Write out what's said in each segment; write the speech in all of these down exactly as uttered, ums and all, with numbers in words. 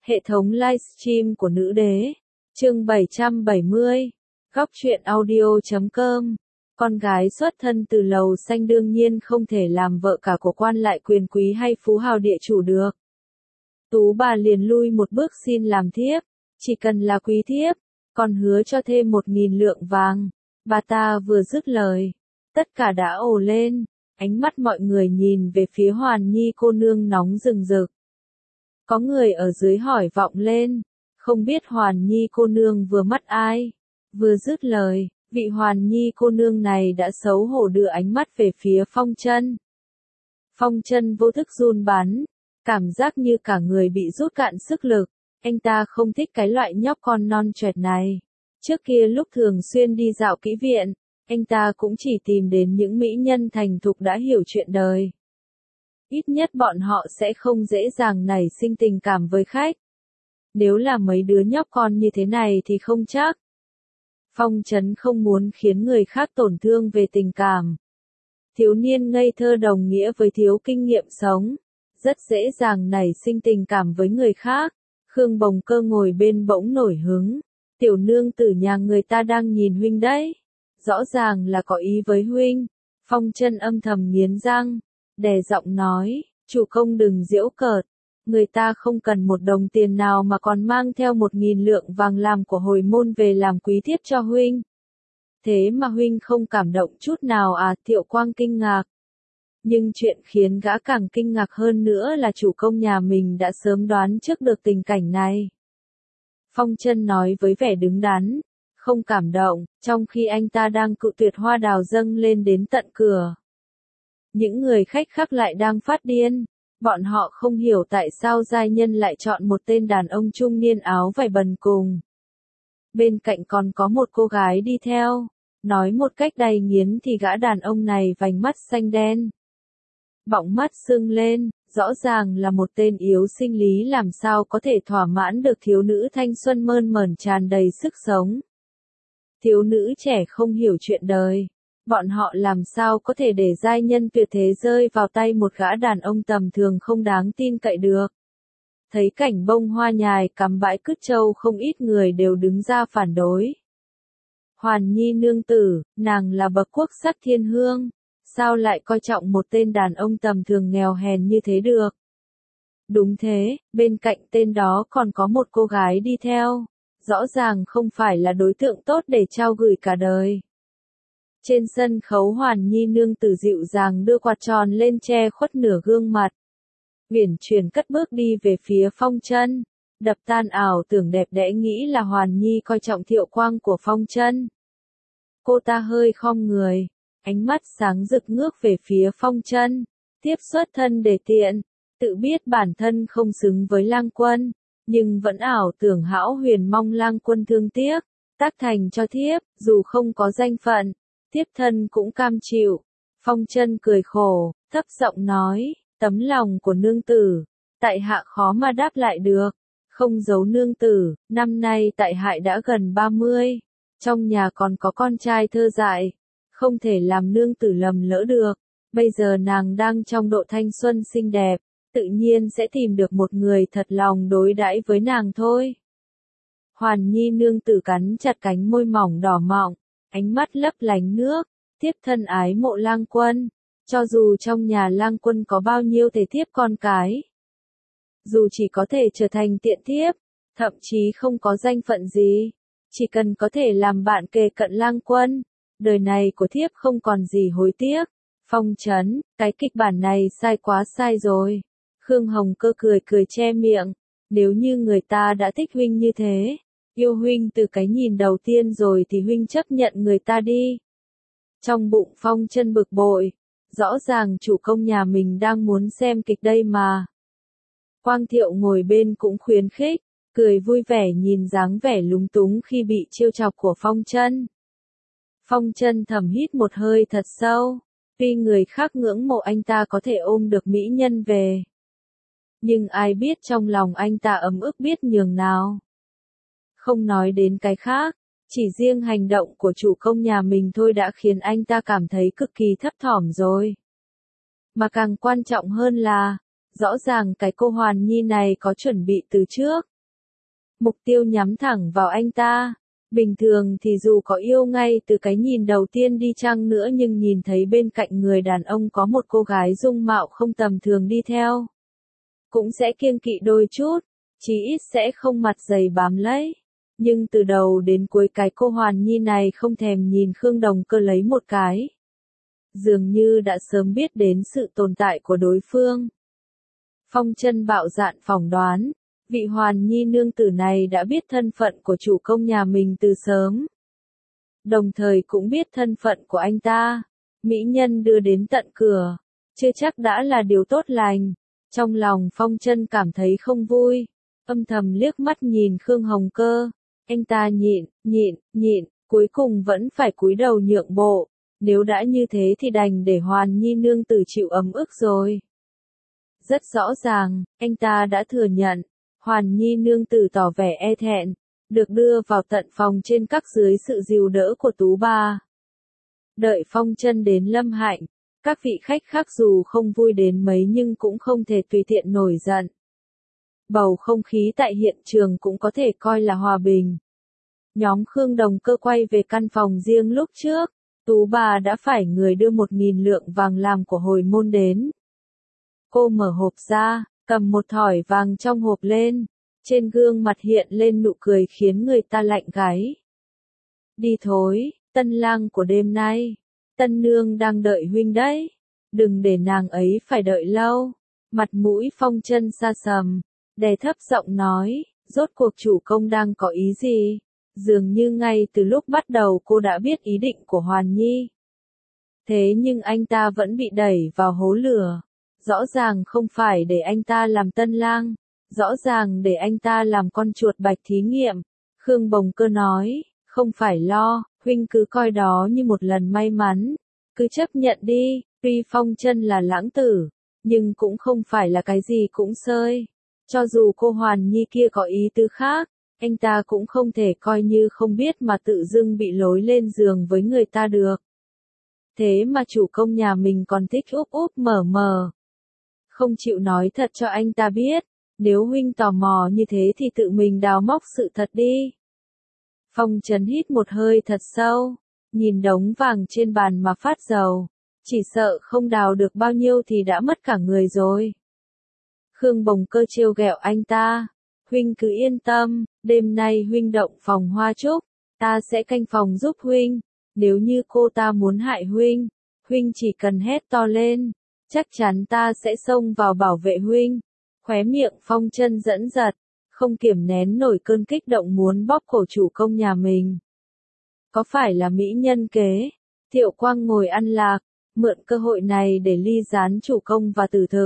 Hệ thống livestream của nữ đế. Chương bảy trăm bảy mươi. Góc truyện audio chấm com. Con gái xuất thân từ lầu xanh đương nhiên không thể làm vợ cả của quan lại quyền quý hay phú hào địa chủ được. Tú bà liền lui một bước xin làm thiếp, chỉ cần là quý thiếp, còn hứa cho thêm một nghìn lượng vàng. Bà ta vừa dứt lời, tất cả đã ồ lên, ánh mắt mọi người nhìn về phía Hoàn Nhi cô nương nóng rừng rực. Có người ở dưới hỏi vọng lên, không biết Hoàn Nhi cô nương vừa mắt ai. Vừa dứt lời, vị Hoàn Nhi cô nương này đã xấu hổ đưa ánh mắt về phía Phong Chân. Phong Chân vô thức run bắn, cảm giác như cả người bị rút cạn sức lực. Anh ta không thích cái loại nhóc con non choẹt này. Trước kia lúc thường xuyên đi dạo kỹ viện, anh ta cũng chỉ tìm đến những mỹ nhân thành thục đã hiểu chuyện đời. Ít nhất bọn họ sẽ không dễ dàng nảy sinh tình cảm với khách. Nếu là mấy đứa nhóc con như thế này thì không chắc. Phong Trấn không muốn khiến người khác tổn thương về tình cảm. Thiếu niên ngây thơ đồng nghĩa với thiếu kinh nghiệm sống, rất dễ dàng nảy sinh tình cảm với người khác. Khương Bồng Cơ ngồi bên bỗng nổi hứng. Tiểu nương tử nhà người ta đang nhìn huynh đấy. Rõ ràng là có ý với huynh. Phong Chân âm thầm nghiến răng, đè giọng nói, chủ công đừng giễu cợt. Người ta không cần một đồng tiền nào mà còn mang theo một nghìn lượng vàng làm của hồi môn về làm quý thiếp cho huynh. Thế mà huynh không cảm động chút nào à? Thiệu Quang kinh ngạc. Nhưng chuyện khiến gã càng kinh ngạc hơn nữa là chủ công nhà mình đã sớm đoán trước được tình cảnh này. Phong Chân nói với vẻ đứng đắn, không cảm động, trong khi anh ta đang cự tuyệt hoa đào dâng lên đến tận cửa. Những người khách khác lại đang phát điên, bọn họ không hiểu tại sao giai nhân lại chọn một tên đàn ông trung niên áo vải bần cùng. Bên cạnh còn có một cô gái đi theo, nói một cách đầy nghiến thì gã đàn ông này vành mắt xanh đen. Bọng mắt sưng lên, rõ ràng là một tên yếu sinh lý làm sao có thể thỏa mãn được thiếu nữ thanh xuân mơn mởn tràn đầy sức sống. Thiếu nữ trẻ không hiểu chuyện đời, bọn họ làm sao có thể để giai nhân tuyệt thế rơi vào tay một gã đàn ông tầm thường không đáng tin cậy được. Thấy cảnh bông hoa nhài cắm bãi cứt trâu không ít người đều đứng ra phản đối. Hoàn Nhi nương tử, nàng là bậc quốc sắc thiên hương, sao lại coi trọng một tên đàn ông tầm thường nghèo hèn như thế được? Đúng thế, bên cạnh tên đó còn có một cô gái đi theo, rõ ràng không phải là đối tượng tốt để trao gửi cả đời. Trên sân khấu Hoàn Nhi nương tử dịu dàng đưa quạt tròn lên che khuất nửa gương mặt. Uyển chuyển cất bước đi về phía Phong Chân, đập tan ảo tưởng đẹp đẽ nghĩ là Hoàn Nhi coi trọng Thiệu Quang của Phong Chân. Cô ta hơi khom người, ánh mắt sáng rực ngước về phía Phong Chân, tiếp xuất thân để tiện, tự biết bản thân không xứng với lang quân, nhưng vẫn ảo tưởng hão huyền mong lang quân thương tiếc, tác thành cho thiếp, dù không có danh phận, thiếp thân cũng cam chịu. Phong Chân cười khổ, thấp giọng nói, tấm lòng của nương tử, tại hạ khó mà đáp lại được, không giấu nương tử, năm nay tại hạ đã gần ba mươi, trong nhà còn có con trai thơ dại, không thể làm nương tử lầm lỡ được, bây giờ nàng đang trong độ thanh xuân xinh đẹp, tự nhiên sẽ tìm được một người thật lòng đối đãi với nàng thôi. Hoàn Nhi nương tử cắn chặt cánh môi mỏng đỏ mọng, ánh mắt lấp lánh nước, thiếp thân ái mộ lang quân, cho dù trong nhà lang quân có bao nhiêu thể thiếp con cái, dù chỉ có thể trở thành tiện thiếp, thậm chí không có danh phận gì, chỉ cần có thể làm bạn kề cận lang quân, đời này của thiếp không còn gì hối tiếc. Phong Trấn, cái kịch bản này sai quá sai rồi. Khương Hồng Cơ cười cười che miệng, nếu như người ta đã thích huynh như thế, yêu huynh từ cái nhìn đầu tiên rồi thì huynh chấp nhận người ta đi. Trong bụng Phong Chân bực bội, rõ ràng chủ công nhà mình đang muốn xem kịch đây mà. Quang Thiệu ngồi bên cũng khuyến khích, cười vui vẻ nhìn dáng vẻ lúng túng khi bị trêu chọc của Phong Chân. Phong Chân thầm hít một hơi thật sâu, tuy người khác ngưỡng mộ anh ta có thể ôm được mỹ nhân về, nhưng ai biết trong lòng anh ta ấm ức biết nhường nào. Không nói đến cái khác, chỉ riêng hành động của chủ công nhà mình thôi đã khiến anh ta cảm thấy cực kỳ thấp thỏm rồi. Mà càng quan trọng hơn là, rõ ràng cái cô Hoàn Nhi này có chuẩn bị từ trước, Mục tiêu nhắm thẳng vào anh ta. Bình thường thì dù có yêu ngay từ cái nhìn đầu tiên đi chăng nữa nhưng nhìn thấy bên cạnh người đàn ông có một cô gái dung mạo không tầm thường đi theo, cũng sẽ kiêng kỵ đôi chút, chí ít sẽ không mặt dày bám lấy. Nhưng từ đầu đến cuối cái cô Hoàn Nhi này không thèm nhìn Khương Đồng Cơ lấy một cái. Dường như đã sớm biết đến sự tồn tại của đối phương. Phong Chân bạo dạn phỏng đoán, vị Hoàn Nhi nương tử này đã biết thân phận của chủ công nhà mình từ sớm. Đồng thời cũng biết thân phận của anh ta. Mỹ nhân đưa đến tận cửa, chưa chắc đã là điều tốt lành. Trong lòng Phong Chân cảm thấy không vui, âm thầm liếc mắt nhìn Khương Hồng Cơ. Anh ta nhịn, nhịn, nhịn, cuối cùng vẫn phải cúi đầu nhượng bộ. Nếu đã như thế thì đành để Hoàn Nhi nương tử chịu ấm ức rồi. Rất rõ ràng, anh ta đã thừa nhận. Hoàn Nhi nương tử tỏ vẻ e thẹn, được đưa vào tận phòng trên các dưới sự dìu đỡ của Tú Bà. Đợi Phong Chân đến Lâm Hạnh, các vị khách khác dù không vui đến mấy nhưng cũng không thể tùy tiện nổi giận. Bầu không khí tại hiện trường cũng có thể coi là hòa bình. Nhóm Khương Đồng Cơ quay về căn phòng riêng lúc trước, Tú Bà đã phải người đưa một nghìn lượng vàng làm của hồi môn đến. Cô mở hộp ra, cầm một thỏi vàng trong hộp lên, trên gương mặt hiện lên nụ cười khiến người ta lạnh gáy. Đi thôi, tân lang của đêm nay, tân nương đang đợi huynh đấy, đừng để nàng ấy phải đợi lâu. Mặt mũi Phong Chân sa sầm, đè thấp giọng nói, rốt cuộc chủ công đang có ý gì? Dường như ngay từ lúc bắt đầu cô đã biết ý định của Hoàn Nhi. Thế nhưng anh ta vẫn bị đẩy vào hố lửa. Rõ ràng không phải để anh ta làm tân lang, rõ ràng để anh ta làm con chuột bạch thí nghiệm. Khương Bồng Cơ nói, không phải lo, huynh cứ coi đó như một lần may mắn, cứ chấp nhận đi. Tuy Phong Chân là lãng tử, nhưng cũng không phải là cái gì cũng xơi. Cho dù cô Hoàn Nhi kia có ý tứ khác, anh ta cũng không thể coi như không biết mà tự dưng bị lối lên giường với người ta được. Thế mà chủ công nhà mình còn thích úp úp mở mờ. Không chịu nói thật cho anh ta biết, nếu huynh tò mò như thế thì tự mình đào móc sự thật đi. Phong Trấn hít một hơi thật sâu, nhìn đống vàng trên bàn mà phát dầu, chỉ sợ không đào được bao nhiêu thì đã mất cả người rồi. Khương Bồng Cơ trêu ghẹo anh ta, huynh cứ yên tâm, đêm nay huynh động phòng hoa trúc, ta sẽ canh phòng giúp huynh, nếu như cô ta muốn hại huynh, huynh chỉ cần hét to lên, chắc chắn ta sẽ xông vào bảo vệ huynh. Khóe miệng Phong Chân dẫn giật, không kiềm nén nổi cơn kích động muốn bóp cổ chủ công nhà mình. Có phải là mỹ nhân kế? Thiệu Quang ngồi ăn lạc, mượn cơ hội này để ly gián chủ công và tử thực.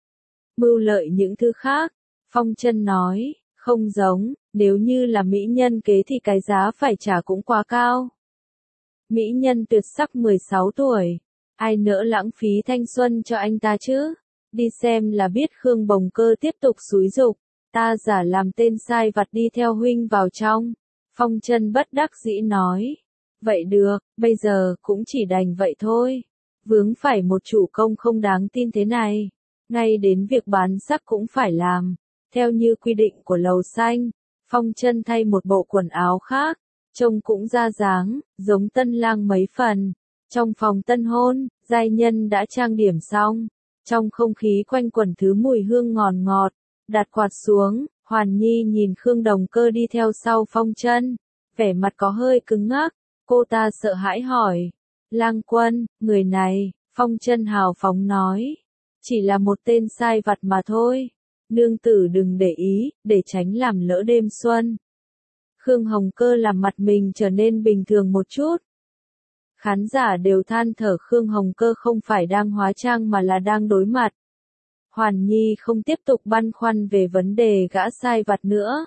Mưu lợi những thứ khác, Phong Chân nói, không giống, nếu như là mỹ nhân kế thì cái giá phải trả cũng quá cao. Mỹ nhân tuyệt sắc mười sáu tuổi, ai nỡ lãng phí thanh xuân cho anh ta chứ? Đi xem là biết. Khương Bồng Cơ tiếp tục xúi giục, ta giả làm tên sai vặt đi theo huynh vào trong. Phong Chân bất đắc dĩ nói, vậy được, bây giờ cũng chỉ đành vậy thôi. Vướng phải một chủ công không đáng tin thế này, ngay đến việc bán sắc cũng phải làm. Theo như quy định của lầu xanh, Phong Chân thay một bộ quần áo khác, trông cũng ra dáng, giống tân lang mấy phần. Trong phòng tân hôn, giai nhân đã trang điểm xong, trong không khí quanh quẩn thứ mùi hương ngọt ngọt. Đặt quạt xuống, Hoàn Nhi nhìn Khương Đồng Cơ đi theo sau Phong Chân, vẻ mặt có hơi cứng ngắc, cô ta sợ hãi hỏi, lang quân, người này? Phong Chân hào phóng nói, chỉ là một tên sai vặt mà thôi, nương tử đừng để ý, để tránh làm lỡ đêm xuân. Khương Hồng Cơ làm mặt mình trở nên bình thường một chút. Khán giả đều than thở Khương Hồng Cơ không phải đang hóa trang mà là đang đối mặt. Hoàn Nhi không tiếp tục băn khoăn về vấn đề gã sai vặt nữa.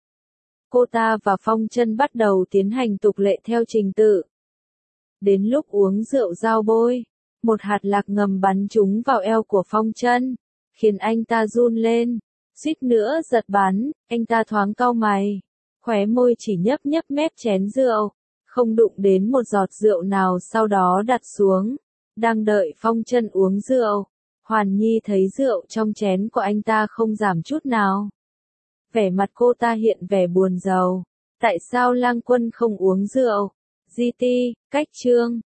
Cô ta và Phong Chân bắt đầu tiến hành tục lệ theo trình tự. Đến lúc uống rượu giao bôi, một hạt lạc ngầm bắn trúng vào eo của Phong Chân, khiến anh ta run lên, suýt nữa giật bắn. Anh ta thoáng cau mày, khóe môi chỉ nhấp nhấp mép chén rượu, không đụng đến một giọt rượu nào, sau đó đặt xuống. Đang đợi Phong Chân uống rượu, Hoàn Nhi thấy rượu trong chén của anh ta không giảm chút nào. Vẻ mặt cô ta hiện vẻ buồn rầu. Tại sao Lang Quân không uống rượu? gi ti, cách chương.